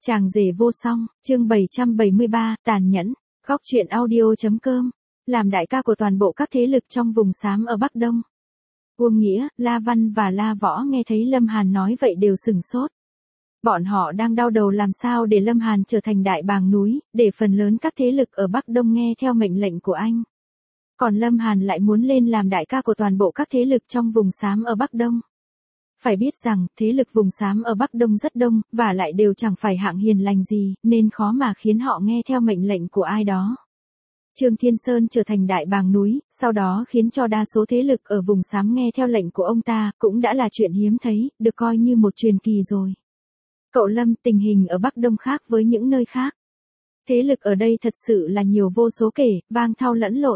Chàng rể vô song, chương 773, tàn nhẫn, góc truyện audio.com, làm đại ca của toàn bộ các thế lực trong vùng xám ở Bắc Đông. Uông Nghĩa, La Văn và La Võ nghe thấy Lâm Hàn nói vậy đều sửng sốt. Bọn họ đang đau đầu làm sao để Lâm Hàn trở thành đại bàng núi, để phần lớn các thế lực ở Bắc Đông nghe theo mệnh lệnh của anh. Còn Lâm Hàn lại muốn lên làm đại ca của toàn bộ các thế lực trong vùng xám ở Bắc Đông. Phải biết rằng, thế lực vùng xám ở Bắc Đông rất đông, và lại đều chẳng phải hạng hiền lành gì, nên khó mà khiến họ nghe theo mệnh lệnh của ai đó. Trương Thiên Sơn trở thành đại bàng núi, sau đó khiến cho đa số thế lực ở vùng xám nghe theo lệnh của ông ta, cũng đã là chuyện hiếm thấy, được coi như một truyền kỳ rồi. Cậu Lâm, tình hình ở Bắc Đông khác với những nơi khác. Thế lực ở đây thật sự là nhiều vô số kể, vang thao lẫn lộn.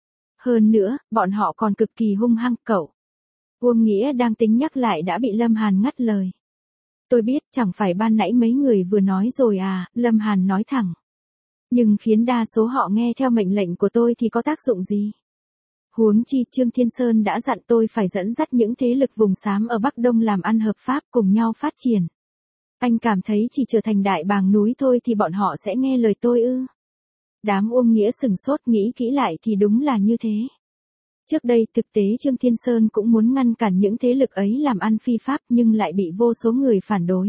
Hơn nữa, bọn họ còn cực kỳ hung hăng, cậu. Uông Nghĩa đang tính nhắc lại đã bị Lâm Hàn ngắt lời. Tôi biết, chẳng phải ban nãy mấy người vừa nói rồi à, Lâm Hàn nói thẳng. Nhưng khiến đa số họ nghe theo mệnh lệnh của tôi thì có tác dụng gì? Huống chi Trương Thiên Sơn đã dặn tôi phải dẫn dắt những thế lực vùng xám ở Bắc Đông làm ăn hợp pháp cùng nhau phát triển. Anh cảm thấy chỉ trở thành đại bàng núi thôi thì bọn họ sẽ nghe lời tôi ư? Đám Uông Nghĩa sửng sốt, nghĩ kỹ lại thì đúng là như thế. Trước đây thực tế Trương Thiên Sơn cũng muốn ngăn cản những thế lực ấy làm ăn phi pháp nhưng lại bị vô số người phản đối.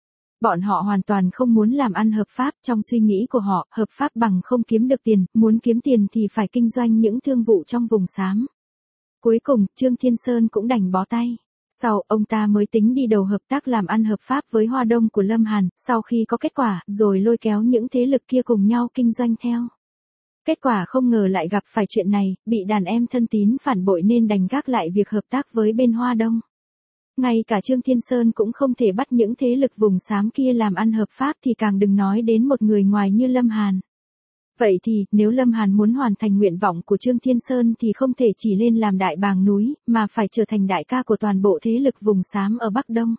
Bọn họ hoàn toàn không muốn làm ăn hợp pháp, trong suy nghĩ của họ, hợp pháp bằng không kiếm được tiền, muốn kiếm tiền thì phải kinh doanh những thương vụ trong vùng xám. Cuối cùng, Trương Thiên Sơn cũng đành bó tay. Sau, ông ta mới tính đi đầu hợp tác làm ăn hợp pháp với Hoa Đông của Lâm Hàn, sau khi có kết quả, rồi lôi kéo những thế lực kia cùng nhau kinh doanh theo. Kết quả không ngờ lại gặp phải chuyện này, bị đàn em thân tín phản bội nên đành gác lại việc hợp tác với bên Hoa Đông. Ngay cả Trương Thiên Sơn cũng không thể bắt những thế lực vùng xám kia làm ăn hợp pháp thì càng đừng nói đến một người ngoài như Lâm Hàn. Vậy thì, nếu Lâm Hàn muốn hoàn thành nguyện vọng của Trương Thiên Sơn thì không thể chỉ lên làm đại bàng núi, mà phải trở thành đại ca của toàn bộ thế lực vùng xám ở Bắc Đông.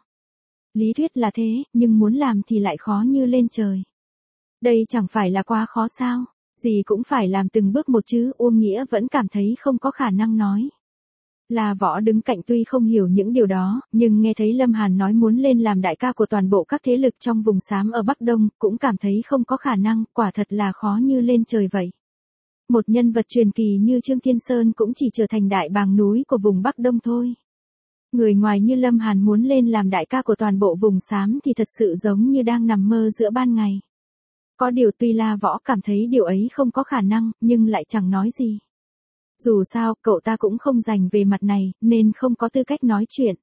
Lý thuyết là thế, nhưng muốn làm thì lại khó như lên trời. Đây chẳng phải là quá khó sao? Gì cũng phải làm từng bước một chứ, Uông Nghĩa vẫn cảm thấy không có khả năng nói. La Võ đứng cạnh tuy không hiểu những điều đó, nhưng nghe thấy Lâm Hàn nói muốn lên làm đại ca của toàn bộ các thế lực trong vùng xám ở Bắc Đông, cũng cảm thấy không có khả năng, quả thật là khó như lên trời vậy. Một nhân vật truyền kỳ như Trương Thiên Sơn cũng chỉ trở thành đại bàng núi của vùng Bắc Đông thôi. Người ngoài như Lâm Hàn muốn lên làm đại ca của toàn bộ vùng xám thì thật sự giống như đang nằm mơ giữa ban ngày. Có điều tuy La Võ cảm thấy điều ấy không có khả năng, nhưng lại chẳng nói gì. Dù sao, cậu ta cũng không rành về mặt này, nên không có tư cách nói chuyện.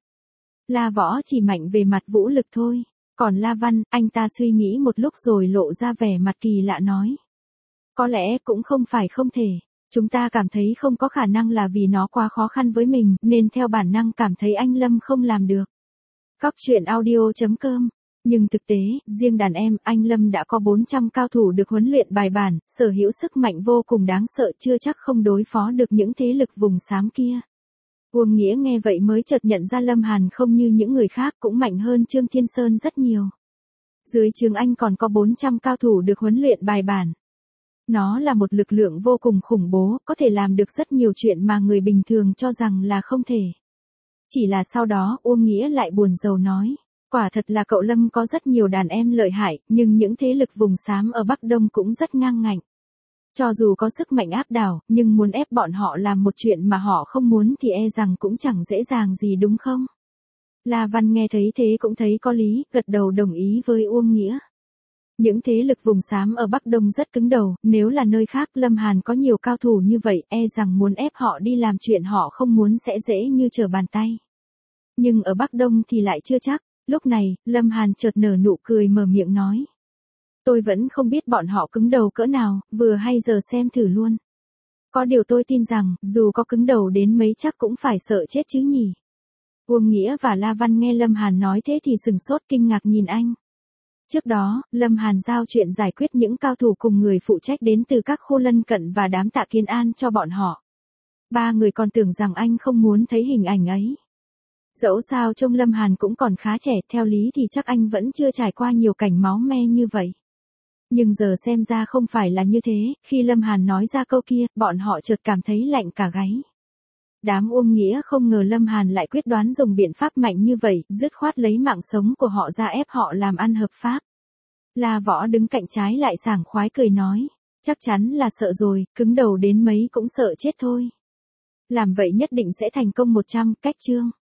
La Võ chỉ mạnh về mặt vũ lực thôi. Còn La Văn, anh ta suy nghĩ một lúc rồi lộ ra vẻ mặt kỳ lạ nói. Có lẽ cũng không phải không thể. Chúng ta cảm thấy không có khả năng là vì nó quá khó khăn với mình, nên theo bản năng cảm thấy anh Lâm không làm được. Góc truyện audio.com. Nhưng thực tế, riêng đàn em, anh Lâm đã có 400 cao thủ được huấn luyện bài bản, sở hữu sức mạnh vô cùng đáng sợ, chưa chắc không đối phó được những thế lực vùng xám kia. Uông Nghĩa nghe vậy mới chợt nhận ra Lâm Hàn không như những người khác, cũng mạnh hơn Trương Thiên Sơn rất nhiều. Dưới trướng anh còn có 400 cao thủ được huấn luyện bài bản. Nó là một lực lượng vô cùng khủng bố, có thể làm được rất nhiều chuyện mà người bình thường cho rằng là không thể. Chỉ là sau đó, Uông Nghĩa lại buồn rầu nói. Quả thật là cậu Lâm có rất nhiều đàn em lợi hại, nhưng những thế lực vùng xám ở Bắc Đông cũng rất ngang ngạnh. Cho dù có sức mạnh áp đảo, nhưng muốn ép bọn họ làm một chuyện mà họ không muốn thì e rằng cũng chẳng dễ dàng gì đúng không? La Văn nghe thấy thế cũng thấy có lý, gật đầu đồng ý với Uông Nghĩa. Những thế lực vùng xám ở Bắc Đông rất cứng đầu, nếu là nơi khác Lâm Hàn có nhiều cao thủ như vậy, e rằng muốn ép họ đi làm chuyện họ không muốn sẽ dễ như trở bàn tay. Nhưng ở Bắc Đông thì lại chưa chắc. Lúc này, Lâm Hàn chợt nở nụ cười mở miệng nói. Tôi vẫn không biết bọn họ cứng đầu cỡ nào, vừa hay giờ xem thử luôn. Có điều tôi tin rằng, dù có cứng đầu đến mấy chắc cũng phải sợ chết chứ nhỉ. Uông Nghĩa và La Văn nghe Lâm Hàn nói thế thì sừng sốt kinh ngạc nhìn anh. Trước đó, Lâm Hàn giao chuyện giải quyết những cao thủ cùng người phụ trách đến từ các khu lân cận và đám Tạ Kiến An cho bọn họ. Ba người còn tưởng rằng anh không muốn thấy hình ảnh ấy. Dẫu sao trông Lâm Hàn cũng còn khá trẻ, theo lý thì chắc anh vẫn chưa trải qua nhiều cảnh máu me như vậy. Nhưng giờ xem ra không phải là như thế, khi Lâm Hàn nói ra câu kia, bọn họ chợt cảm thấy lạnh cả gáy. Đám Uông Nghĩa không ngờ Lâm Hàn lại quyết đoán dùng biện pháp mạnh như vậy, dứt khoát lấy mạng sống của họ ra ép họ làm ăn hợp pháp. La Võ đứng cạnh trái lại sảng khoái cười nói. Chắc chắn là sợ rồi, cứng đầu đến mấy cũng sợ chết thôi. Làm vậy nhất định sẽ thành công 100, cách chương.